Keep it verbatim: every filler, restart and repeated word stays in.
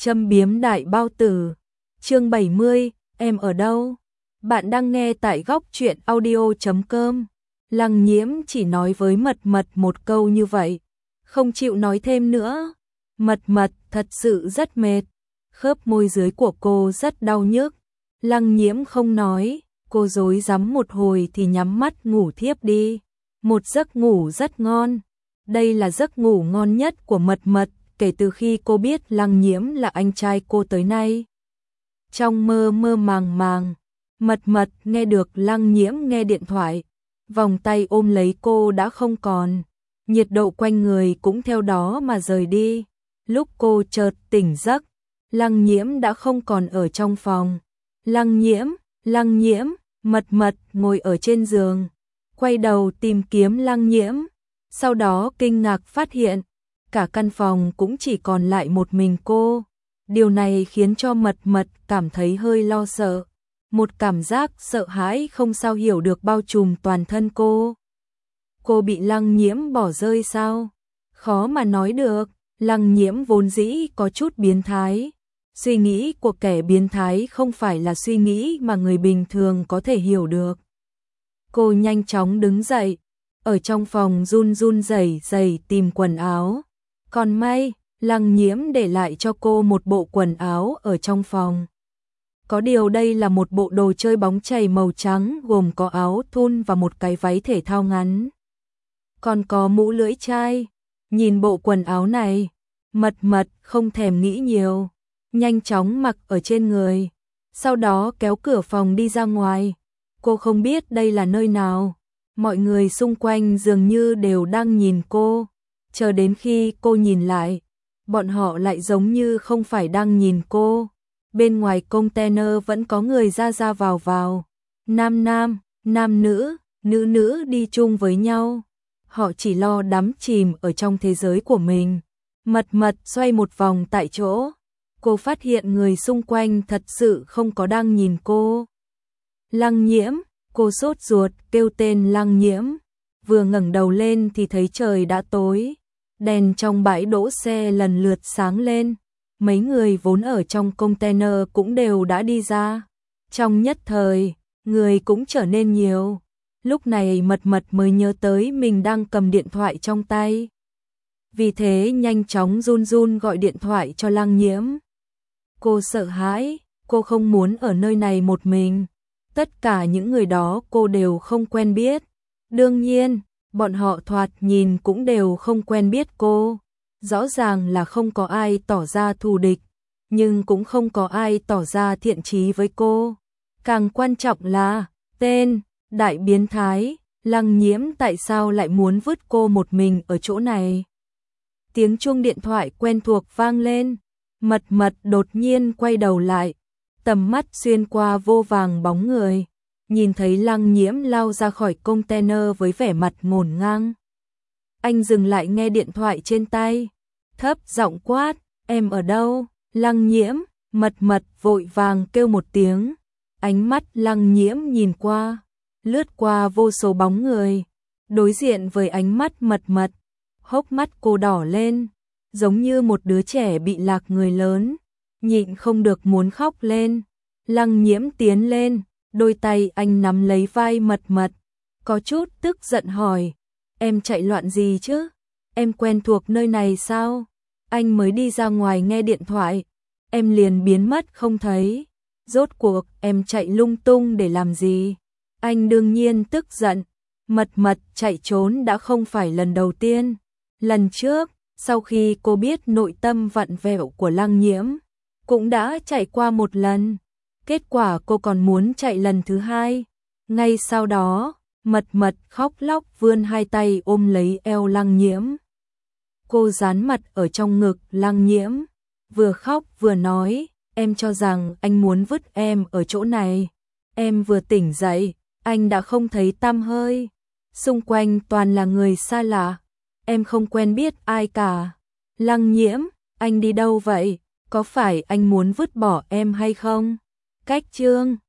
Châm biếm đại bao tử. Chương bảy mươi, em ở đâu? Bạn đang nghe tại góc truyện audio chấm com. Lăng Nhiễm chỉ nói với Mật Mật một câu như vậy, không chịu nói thêm nữa. Mật Mật thật sự rất mệt, khớp môi dưới của cô rất đau nhức. Lăng Nhiễm không nói, cô rối rắm một hồi thì nhắm mắt ngủ thiếp đi. Một giấc ngủ rất ngon. Đây là giấc ngủ ngon nhất của Mật Mật kể từ khi cô biết Lăng Nhiễm là anh trai cô tới nay. Trong mơ mơ màng màng, Mật Mật nghe được Lăng Nhiễm nghe điện thoại, vòng tay ôm lấy cô đã không còn, nhiệt độ quanh người cũng theo đó mà rời đi. Lúc cô chợt tỉnh giấc, Lăng Nhiễm đã không còn ở trong phòng. Lăng Nhiễm, Lăng Nhiễm, Mật Mật ngồi ở trên giường, quay đầu tìm kiếm Lăng Nhiễm, sau đó kinh ngạc phát hiện cả căn phòng cũng chỉ còn lại một mình cô. Điều này khiến cho Mật Mật cảm thấy hơi lo sợ. Một cảm giác sợ hãi không sao hiểu được bao trùm toàn thân cô. Cô bị Lăng Nhiễm bỏ rơi sao? Khó mà nói được. Lăng Nhiễm vốn dĩ có chút biến thái. Suy nghĩ của kẻ biến thái không phải là suy nghĩ mà người bình thường có thể hiểu được. Cô nhanh chóng đứng dậy, ở trong phòng run run rẩy rẩy tìm quần áo. Còn may, Lăng Nhiễm để lại cho cô một bộ quần áo ở trong phòng. Có điều đây là một bộ đồ chơi bóng chày màu trắng gồm có áo thun và một cái váy thể thao ngắn. Còn có mũ lưỡi chai. Nhìn bộ quần áo này, Mật Mật không thèm nghĩ nhiều, nhanh chóng mặc ở trên người, sau đó kéo cửa phòng đi ra ngoài. Cô không biết đây là nơi nào, mọi người xung quanh dường như đều đang nhìn cô. Chờ đến khi cô nhìn lại, bọn họ lại giống như không phải đang nhìn cô. Bên ngoài container vẫn có người ra ra vào vào, nam nam, nam nữ, nữ nữ đi chung với nhau. Họ chỉ lo đắm chìm ở trong thế giới của mình. Mật Mật xoay một vòng tại chỗ, cô phát hiện người xung quanh thật sự không có đang nhìn cô. Lăng Nhiễm, cô sốt ruột kêu tên Lăng Nhiễm, vừa ngẩng đầu lên thì thấy trời đã tối. Đèn trong bãi đỗ xe lần lượt sáng lên, mấy người vốn ở trong container cũng đều đã đi ra. Trong nhất thời, người cũng trở nên nhiều. Lúc này Mật Mật mới nhớ tới mình đang cầm điện thoại trong tay. Vì thế nhanh chóng run run gọi điện thoại cho Lăng Nhiễm. Cô sợ hãi, cô không muốn ở nơi này một mình. Tất cả những người đó cô đều không quen biết. Đương nhiên, bọn họ thoạt nhìn cũng đều không quen biết cô. Rõ ràng là không có ai tỏ ra thù địch, nhưng cũng không có ai tỏ ra thiện chí với cô. Càng quan trọng là, tên, đại biến thái, Lăng Nhiễm tại sao lại muốn vứt cô một mình ở chỗ này. Tiếng chuông điện thoại quen thuộc vang lên, Mật Mật đột nhiên quay đầu lại, tầm mắt xuyên qua vô vàng bóng người, nhìn thấy Lăng Nhiễm lao ra khỏi container với vẻ mặt ngổn ngang. Anh dừng lại nghe điện thoại trên tay, thấp giọng quát, em ở đâu? Lăng Nhiễm, Mật Mật vội vàng kêu một tiếng. Ánh mắt Lăng Nhiễm nhìn qua, lướt qua vô số bóng người, đối diện với ánh mắt Mật Mật, hốc mắt cô đỏ lên, giống như một đứa trẻ bị lạc người lớn, nhịn không được muốn khóc lên. Lăng Nhiễm tiến lên, đôi tay anh nắm lấy vai Mật Mật, có chút tức giận hỏi, em chạy loạn gì chứ? Em quen thuộc nơi này sao? Anh mới đi ra ngoài nghe điện thoại, em liền biến mất không thấy. Rốt cuộc em chạy lung tung để làm gì? Anh đương nhiên tức giận. Mật Mật chạy trốn đã không phải lần đầu tiên. Lần trước, sau khi cô biết nội tâm vặn vẹo của Lăng Nhiễm, cũng đã chạy qua một lần. Kết quả cô còn muốn chạy lần thứ hai. Ngay sau đó, Mật Mật khóc lóc vươn hai tay ôm lấy eo Lăng Nhiễm. Cô dán mặt ở trong ngực Lăng Nhiễm, vừa khóc vừa nói, em cho rằng anh muốn vứt em ở chỗ này. Em vừa tỉnh dậy, anh đã không thấy tăm hơi. Xung quanh toàn là người xa lạ, em không quen biết ai cả. Lăng Nhiễm, anh đi đâu vậy? Có phải anh muốn vứt bỏ em hay không? Cách chương